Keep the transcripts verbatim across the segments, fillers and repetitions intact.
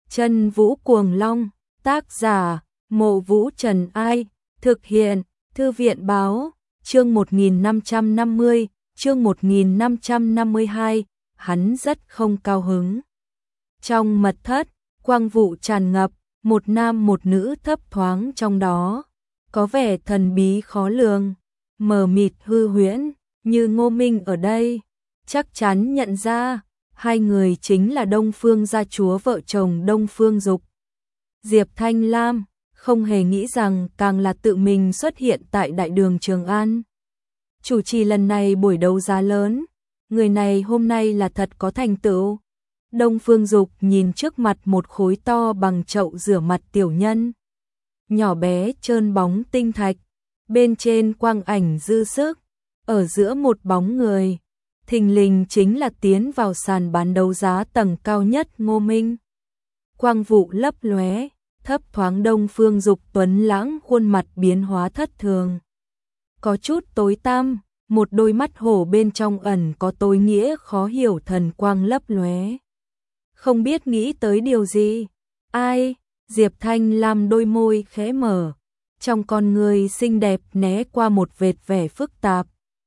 Chân Vũ Cuồng Long, tác giả, Mộ Vũ Trần Ai, thực hiện, Thư viện Báo, chương một nghìn năm trăm năm mươi, chương một nghìn năm trăm năm mươi hai, hắn rất không cao hứng. Trong mật thất, quang vụ tràn ngập, một nam một nữ thấp thoáng trong đó, có vẻ thần bí khó lường, mờ mịt hư huyễn, như Ngô Minh ở đây, chắc chắn nhận ra, hai người chính là Đông Phương gia chúa vợ chồng Đông Phương Dục. Diệp Thanh Lam không hề nghĩ rằng càng là tự mình xuất hiện tại đại đường Trường An. Chủ trì lần này buổi đấu giá lớn, người này hôm nay là thật có thành tựu. Đông Phương Dục nhìn trước mặt một khối to bằng chậu rửa mặt tiểu nhân. Nhỏ bé trơn bóng tinh thạch, bên trên quang ảnh dư sức, ở giữa một bóng người. Thình lình chính là tiến vào sàn bán đấu giá tầng cao nhất Ngô Minh. Quang vụ lấp lóe, thấp thoáng Đông Phương Dục tuấn lãng khuôn mặt biến hóa thất thường. Có chút tối tăm, một đôi mắt hổ bên trong ẩn có tối nghĩa khó hiểu thần quang lấp lóe. Không biết nghĩ tới điều gì. Ai? Diệp Thanh Lam đôi môi khẽ mở, trong con người xinh đẹp né qua một vệt vẻ phức tạp.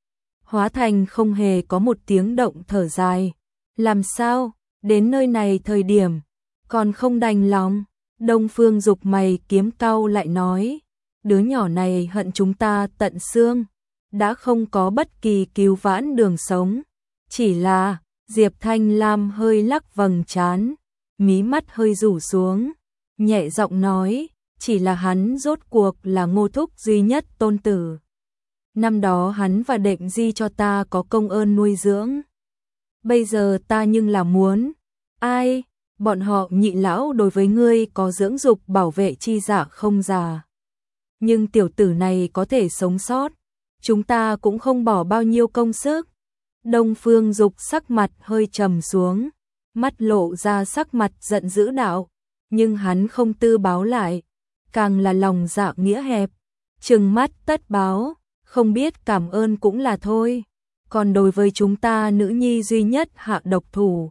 Hóa thành không hề có một tiếng động thở dài. Làm sao? Đến nơi này thời điểm, còn không đành lòng. Đông Phương Dục mày kiếm cau lại nói, đứa nhỏ này hận chúng ta tận xương, đã không có bất kỳ cứu vãn đường sống. Chỉ là, Diệp Thanh Lam hơi lắc vầng trán, mí mắt hơi rủ xuống, nhẹ giọng nói, chỉ là hắn rốt cuộc là Ngô thúc duy nhất tôn tử. Năm đó hắn và Đệm Di cho ta có công ơn nuôi dưỡng. Bây giờ ta nhưng là muốn, ai, bọn họ nhị lão đối với ngươi có dưỡng dục bảo vệ chi giả không già. Nhưng tiểu tử này có thể sống sót, chúng ta cũng không bỏ bao nhiêu công sức. Đông Phương Dục sắc mặt hơi trầm xuống, mắt lộ ra sắc mặt giận dữ đạo, nhưng hắn không tư báo lại, càng là lòng dạ nghĩa hẹp, trừng mắt tất báo, không biết cảm ơn cũng là thôi. Còn đối với chúng ta nữ nhi duy nhất hạ độc thủ,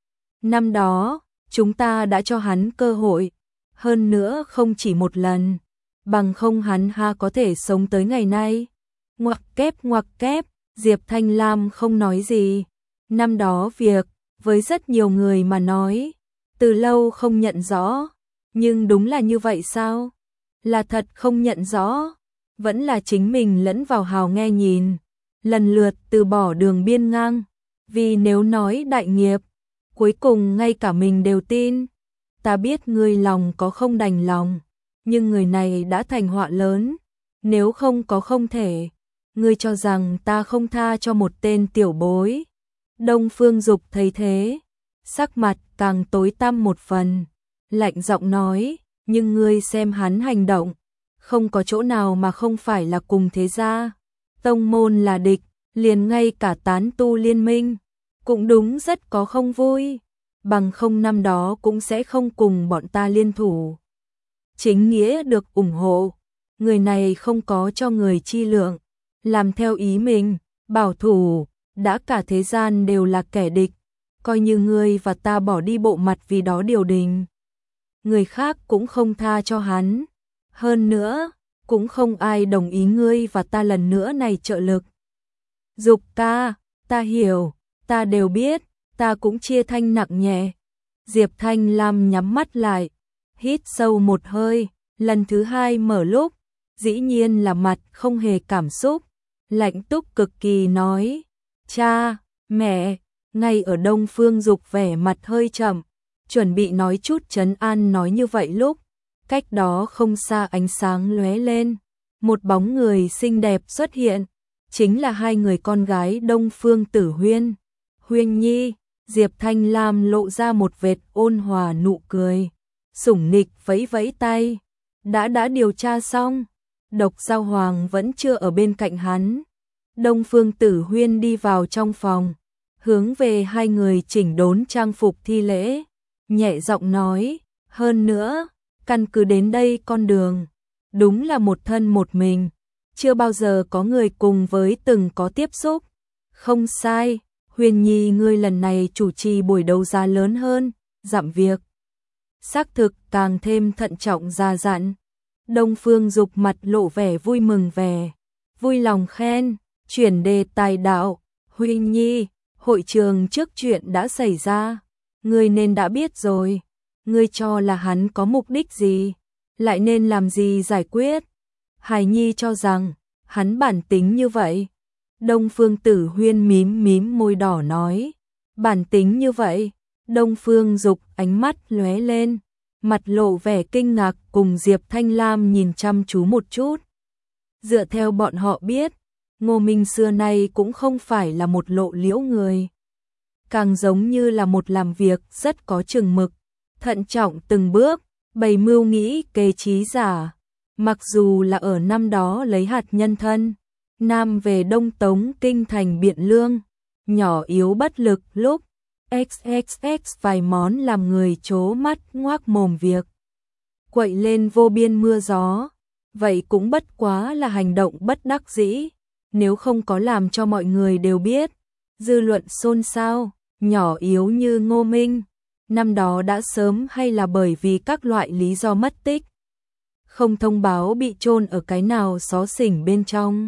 năm đó chúng ta đã cho hắn cơ hội, hơn nữa không chỉ một lần, bằng không hắn ha có thể sống tới ngày nay. Ngoặc kép ngoặc kép, Diệp Thanh Lam không nói gì. Năm đó việc, với rất nhiều người mà nói, từ lâu không nhận rõ, nhưng đúng là như vậy sao? Là thật không nhận rõ, vẫn là chính mình lẫn vào hào nghe nhìn, lần lượt từ bỏ đường biên ngang, vì nếu nói đại nghiệp, cuối cùng ngay cả mình đều tin. Ta biết ngươi lòng có không đành lòng, nhưng người này đã thành họa lớn, nếu không có không thể. Ngươi cho rằng ta không tha cho một tên tiểu bối. Đông Phương Dục thấy thế, sắc mặt càng tối tăm một phần, lạnh giọng nói, nhưng ngươi xem hắn hành động, không có chỗ nào mà không phải là cùng thế gia. Tông môn là địch, liền ngay cả tán tu liên minh, cũng đúng rất có không vui, bằng không năm đó cũng sẽ không cùng bọn ta liên thủ. Chính nghĩa được ủng hộ, người này không có cho người chi lượng, làm theo ý mình, bảo thủ, đã cả thế gian đều là kẻ địch, coi như ngươi và ta bỏ đi bộ mặt vì đó điều đình. Người khác cũng không tha cho hắn, hơn nữa, cũng không ai đồng ý ngươi và ta lần nữa này trợ lực. Dục ca, ta hiểu, ta đều biết, ta cũng chia thanh nặng nhẹ. Diệp Thanh Lam nhắm mắt lại, hít sâu một hơi, lần thứ hai mở lúc, dĩ nhiên là mặt không hề cảm xúc, lạnh túc cực kỳ nói, cha, mẹ. Ngay ở Đông Phương Dục vẻ mặt hơi chậm, chuẩn bị nói chút trấn an nói như vậy lúc, cách đó không xa ánh sáng lóe lên, một bóng người xinh đẹp xuất hiện, chính là hai người con gái Đông Phương Tử Huyên, Huyên Nhi. Diệp Thanh Lam lộ ra một vệt ôn hòa nụ cười, sủng nịch vẫy vẫy tay, đã đã điều tra xong, Độc Giao Hoàng vẫn chưa ở bên cạnh hắn. Đông Phương Tử Huyên đi vào trong phòng, hướng về hai người chỉnh đốn trang phục thi lễ, nhẹ giọng nói, hơn nữa, căn cứ đến đây con đường, đúng là một thân một mình, chưa bao giờ có người cùng với từng có tiếp xúc. Không sai, Huyền Nhi ngươi lần này chủ trì buổi đấu giá lớn hơn, dặm việc. xác thực càng thêm thận trọng già dặn. Đông Phương Dục mặt lộ vẻ vui mừng vẻ, vui lòng khen, chuyển đề tài đạo, Huy Nhi, hội trường trước chuyện đã xảy ra, ngươi nên đã biết rồi, ngươi cho là hắn có mục đích gì, lại nên làm gì giải quyết. Hải Nhi cho rằng, hắn bản tính như vậy. Đông Phương Tử Huyên mím mím môi đỏ nói, bản tính như vậy. Đông Phương Dục ánh mắt lóe lên, mặt lộ vẻ kinh ngạc cùng Diệp Thanh Lam nhìn chăm chú một chút. Dựa theo bọn họ biết, Ngô Minh xưa nay cũng không phải là một lộ liễu người. Càng giống như là một làm việc rất có chừng mực, thận trọng từng bước, bày mưu nghĩ kế trí giả. Mặc dù là ở năm đó lấy hạt nhân thân, Nam về Đông Tống kinh thành Biện Lương, nhỏ yếu bất lực lúc ích ích ích vài món làm người chố mắt ngoác mồm việc. Quậy lên vô biên mưa gió, vậy cũng bất quá là hành động bất đắc dĩ, nếu không có làm cho mọi người đều biết, dư luận xôn xao, nhỏ yếu như Ngô Minh, năm đó đã sớm hay là bởi vì các loại lý do mất tích, không thông báo bị chôn ở cái nào xó xỉnh bên trong.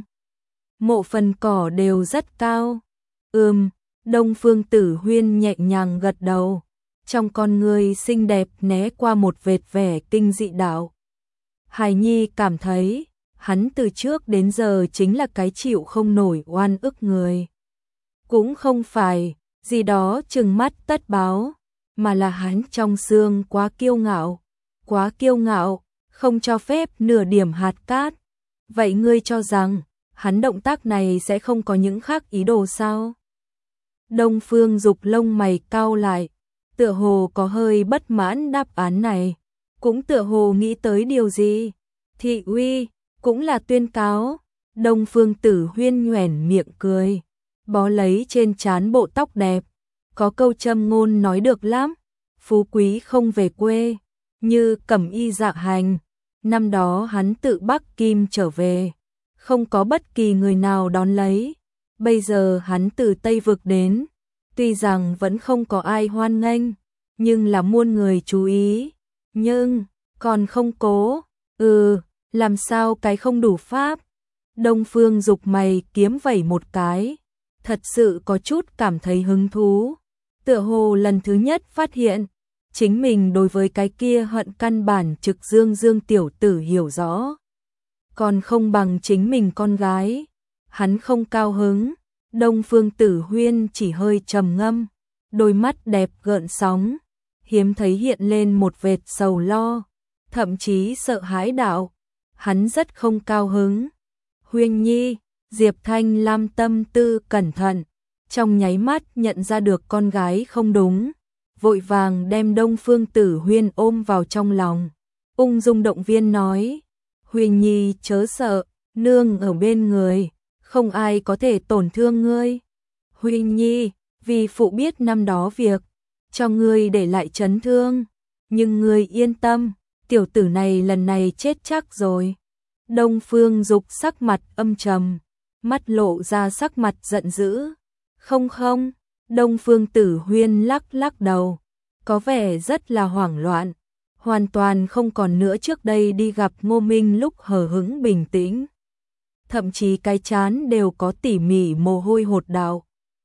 Mộ phần cỏ đều rất cao. Ừm, Đông Phương Tử Huyên nhẹ nhàng gật đầu, trong con người xinh đẹp né qua một vệt vẻ kinh dị đạo. Hải Nhi cảm thấy, hắn từ trước đến giờ chính là cái chịu không nổi oan ức người. Cũng không phải, gì đó trừng mắt tất báo, mà là hắn trong xương quá kiêu ngạo, quá kiêu ngạo, không cho phép nửa điểm hạt cát. Vậy ngươi cho rằng, hắn động tác này sẽ không có những khác ý đồ sao? Đông Phương Dục lông mày cau lại, tựa hồ có hơi bất mãn đáp án này, cũng tựa hồ nghĩ tới điều gì. Thị uy, cũng là tuyên cáo. Đông Phương Tử Huyên nhoẻn miệng cười, bó lấy trên trán bộ tóc đẹp, có câu châm ngôn nói được lắm, phú quý không về quê, như cẩm y dạ hành. Năm đó hắn tự Bắc Kim trở về, không có bất kỳ người nào đón lấy. Bây giờ hắn từ Tây Vực đến, tuy rằng vẫn không có ai hoan nghênh, nhưng là muôn người chú ý. Nhưng, còn không cố, ừ, làm sao cái không đủ pháp. Đông Phương Dục mày kiếm vẩy một cái, thật sự có chút cảm thấy hứng thú. Tựa hồ lần thứ nhất phát hiện, chính mình đối với cái kia hận căn bản trực dương dương tiểu tử hiểu rõ. Còn không bằng chính mình con gái. Hắn không cao hứng. Đông Phương Tử Huyên chỉ hơi trầm ngâm, đôi mắt đẹp gợn sóng, hiếm thấy hiện lên một vệt sầu lo, thậm chí sợ hãi đạo. Hắn rất không cao hứng. Huyên Nhi, Diệp Thanh Lam tâm tư cẩn thận, trong nháy mắt nhận ra được con gái không đúng, vội vàng đem Đông Phương Tử Huyên ôm vào trong lòng, ung dung động viên nói: Huyên Nhi chớ sợ, nương ở bên người, không ai có thể tổn thương ngươi. Huyên Nhi, vì phụ biết năm đó việc, cho ngươi để lại chấn thương, nhưng ngươi yên tâm, tiểu tử này lần này chết chắc rồi. Đông Phương Dục sắc mặt âm trầm, mắt lộ ra sắc mặt giận dữ. Không không, Đông Phương Tử Huyên lắc lắc đầu, có vẻ rất là hoảng loạn, hoàn toàn không còn nữa trước đây đi gặp Ngô Minh lúc hờ hững bình tĩnh. Thậm chí cái trán đều có tỉ mỉ mồ hôi hột đạo.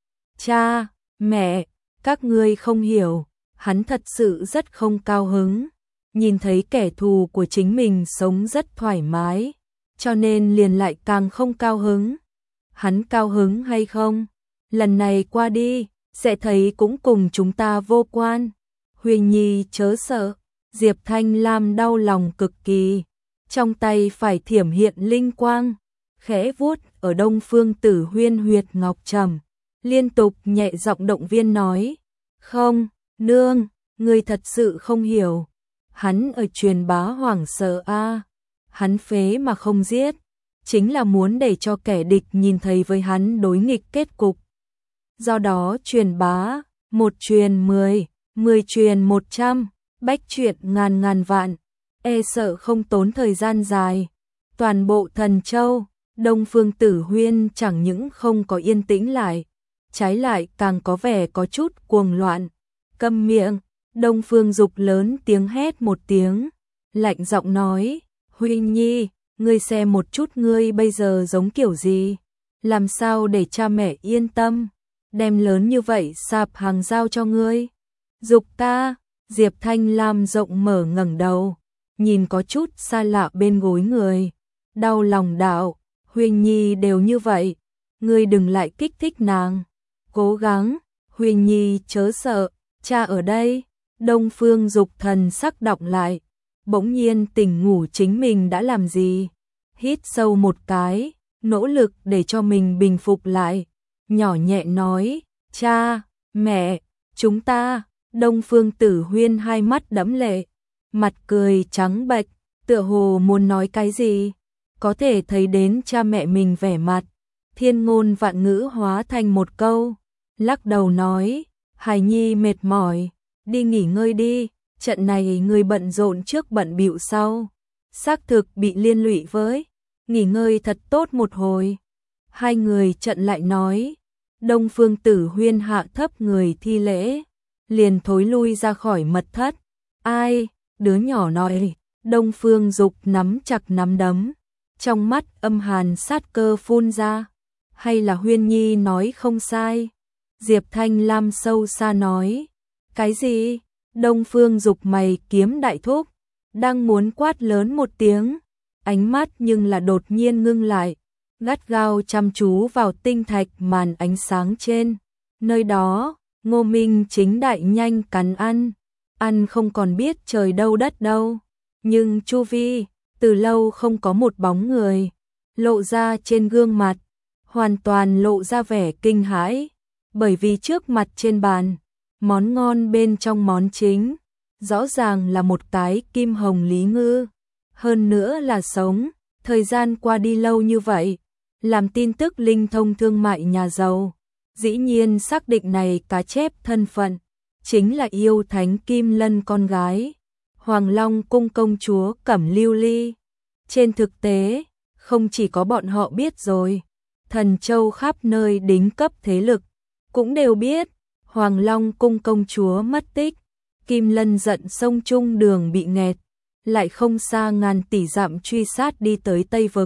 Cha, mẹ, các ngươi không hiểu, hắn thật sự rất không cao hứng, nhìn thấy kẻ thù của chính mình sống rất thoải mái, cho nên liền lại càng không cao hứng. Hắn cao hứng hay không, lần này qua đi, sẽ thấy cũng cùng chúng ta vô quan. Huyền Nhi chớ sợ. Diệp Thanh Lam đau lòng cực kỳ, trong tay phải thiểm hiện linh quang, khẽ vuốt ở Đông Phương Tử Huyên huyệt ngọc trầm, liên tục nhẹ giọng động viên nói: Không, nương, ngươi thật sự không hiểu. Hắn ở truyền bá hoảng sợ a, hắn phế mà không giết, chính là muốn để cho kẻ địch nhìn thấy với hắn đối nghịch kết cục. Do đó truyền bá, một truyền mười, mười truyền một trăm, bách chuyện ngàn ngàn vạn, e sợ không tốn thời gian dài. Toàn bộ Thần Châu, Đông Phương Tử Huyên chẳng những không có yên tĩnh lại, trái lại càng có vẻ có chút cuồng loạn. Câm miệng, Đông Phương Dục lớn tiếng hét một tiếng, lạnh giọng nói, Huy Nhi, ngươi xem một chút ngươi bây giờ giống kiểu gì, làm sao để cha mẹ yên tâm, đem lớn như vậy sạp hàng giao cho ngươi. Dục ta, Diệp Thanh Lam rộng mở ngẩng đầu, nhìn có chút xa lạ bên gối người, đau lòng đạo, Huyền Nhi đều như vậy, ngươi đừng lại kích thích nàng, cố gắng, Huyền Nhi chớ sợ, cha ở đây. Đông Phương Dục thần sắc đọng lại, bỗng nhiên tỉnh ngủ chính mình đã làm gì, hít sâu một cái, nỗ lực để cho mình bình phục lại, nhỏ nhẹ nói, cha, mẹ, chúng ta. Đông Phương Tử Huyên hai mắt đẫm lệ, mặt cười trắng bệch, tựa hồ muốn nói cái gì, có thể thấy đến cha mẹ mình vẻ mặt, thiên ngôn vạn ngữ hóa thành một câu, lắc đầu nói, Hải Nhi mệt mỏi, đi nghỉ ngơi đi, trận này người bận rộn trước bận bịu sau, xác thực bị liên lụy với, nghỉ ngơi thật tốt một hồi. Hai người trận lại nói, Đông Phương Tử Huyên hạ thấp người thi lễ, liền thối lui ra khỏi mật thất. Ai, đứa nhỏ nói, Đông Phương Dục nắm chặt nắm đấm, trong mắt âm hàn sát cơ phun ra, hay là Huyên Nhi nói không sai? Diệp Thanh Lam sâu xa nói, cái gì? Đông Phương Dục mày kiếm đại thúc, đang muốn quát lớn một tiếng, ánh mắt nhưng là đột nhiên ngưng lại, gắt gao chăm chú vào tinh thạch màn ánh sáng trên. Nơi đó, Ngô Minh chính đại nhanh cắn ăn, ăn không còn biết trời đâu đất đâu, nhưng chu vi, từ lâu không có một bóng người, lộ ra trên gương mặt, hoàn toàn lộ ra vẻ kinh hãi, bởi vì trước mặt trên bàn, món ngon bên trong món chính, rõ ràng là một cái kim hồng lý ngư, hơn nữa là sống, thời gian qua đi lâu như vậy, làm tin tức linh thông thương mại nhà giàu, dĩ nhiên xác định này cá chép thân phận, chính là yêu thánh Kim Lân con gái, Hoàng Long cung công chúa Cẩm Lưu Ly. Trên thực tế, không chỉ có bọn họ biết rồi, Thần Châu khắp nơi đính cấp thế lực, cũng đều biết, Hoàng Long cung công chúa mất tích, Kim Lân giận sông Trung đường bị nghẹt, lại không xa ngàn tỷ dặm truy sát đi tới Tây Vực.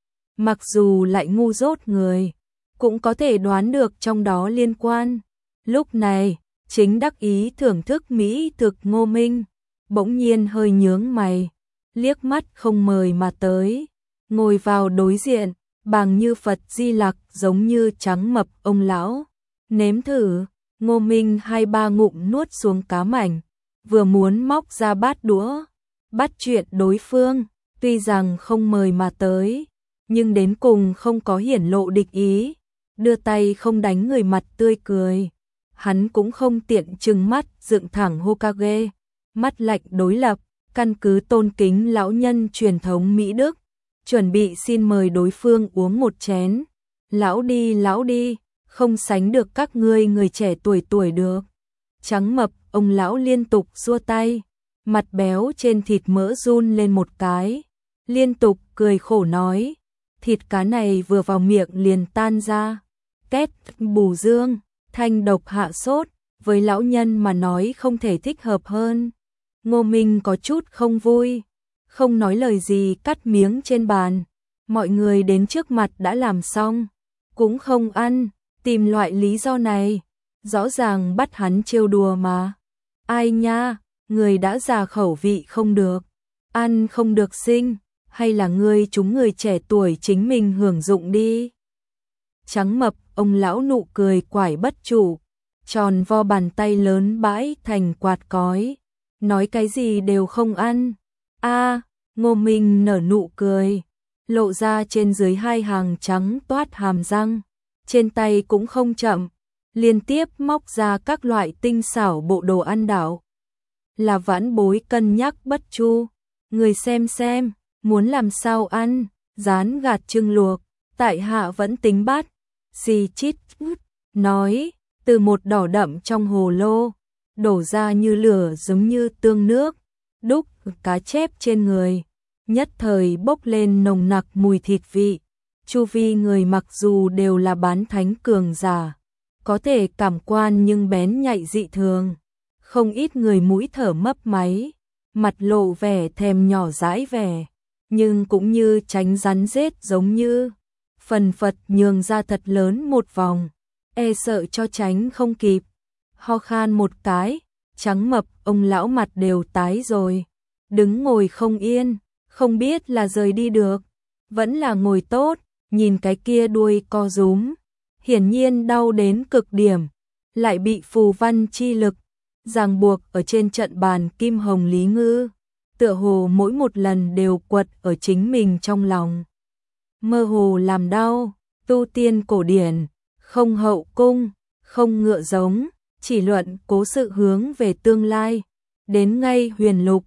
Mặc dù lại ngu dốt người, cũng có thể đoán được trong đó liên quan. Lúc này, chính đắc ý thưởng thức mỹ thực Ngô Minh, bỗng nhiên hơi nhướng mày, liếc mắt không mời mà tới, ngồi vào đối diện, bàng như Phật Di Lặc giống như trắng mập ông lão. Nếm thử, Ngô Minh hai ba ngụm nuốt xuống cá mảnh, vừa muốn móc ra bát đũa, bắt chuyện đối phương, tuy rằng không mời mà tới, nhưng đến cùng không có hiển lộ địch ý, đưa tay không đánh người mặt tươi cười. Hắn cũng không tiện trừng mắt dựng thẳng Hokage, mắt lạnh đối lập, căn cứ tôn kính lão nhân truyền thống Mỹ Đức, chuẩn bị xin mời đối phương uống một chén. Lão đi, lão đi, không sánh được các ngươi người trẻ tuổi tuổi được. Trắng mập, ông lão liên tục xua tay, mặt béo trên thịt mỡ run lên một cái, liên tục cười khổ nói, thịt cá này vừa vào miệng liền tan ra, két bù dương, thanh độc hạ sốt, với lão nhân mà nói không thể thích hợp hơn. Ngô Minh có chút không vui, không nói lời gì cắt miếng trên bàn, mọi người đến trước mặt đã làm xong, cũng không ăn, tìm loại lý do này, rõ ràng bắt hắn trêu đùa mà. Ai nha, người đã già khẩu vị không được, ăn không được sinh, hay là ngươi chúng người trẻ tuổi chính mình hưởng dụng đi. Trắng mập, ông lão nụ cười quải bất trụ, tròn vo bàn tay lớn bãi thành quạt cói, nói cái gì đều không ăn. A, Ngô Minh nở nụ cười, lộ ra trên dưới hai hàng trắng toát hàm răng, trên tay cũng không chậm, liên tiếp móc ra các loại tinh xảo bộ đồ ăn đảo. Là vãn bối cân nhắc bất chu, người xem xem, muốn làm sao ăn, rán gạt trưng luộc, tại hạ vẫn tính bắt. Xì chít nói, từ một đỏ đậm trong hồ lô, đổ ra như lửa giống như tương nước, đúc cá chép trên người, nhất thời bốc lên nồng nặc mùi thịt vị. Chu vi người mặc dù đều là bán thánh cường giả, có thể cảm quan nhưng bén nhạy dị thường, không ít người mũi thở mấp máy, mặt lộ vẻ thèm nhỏ dãi vẻ, nhưng cũng như tránh rắn rết giống như phần phật nhường ra thật lớn một vòng, e sợ cho tránh không kịp. Ho khan một cái, trắng mập ông lão mặt đều tái rồi, đứng ngồi không yên, không biết là rời đi được, vẫn là ngồi tốt, nhìn cái kia đuôi co rúm, hiển nhiên đau đến cực điểm, lại bị phù văn chi lực ràng buộc ở trên trận bàn kim hồng lý ngư, tựa hồ mỗi một lần đều quật ở chính mình trong lòng. Mơ hồ làm đau, tu tiên cổ điển, không hậu cung, không ngựa giống, chỉ luận cố sự hướng về tương lai, đến ngay huyền lục,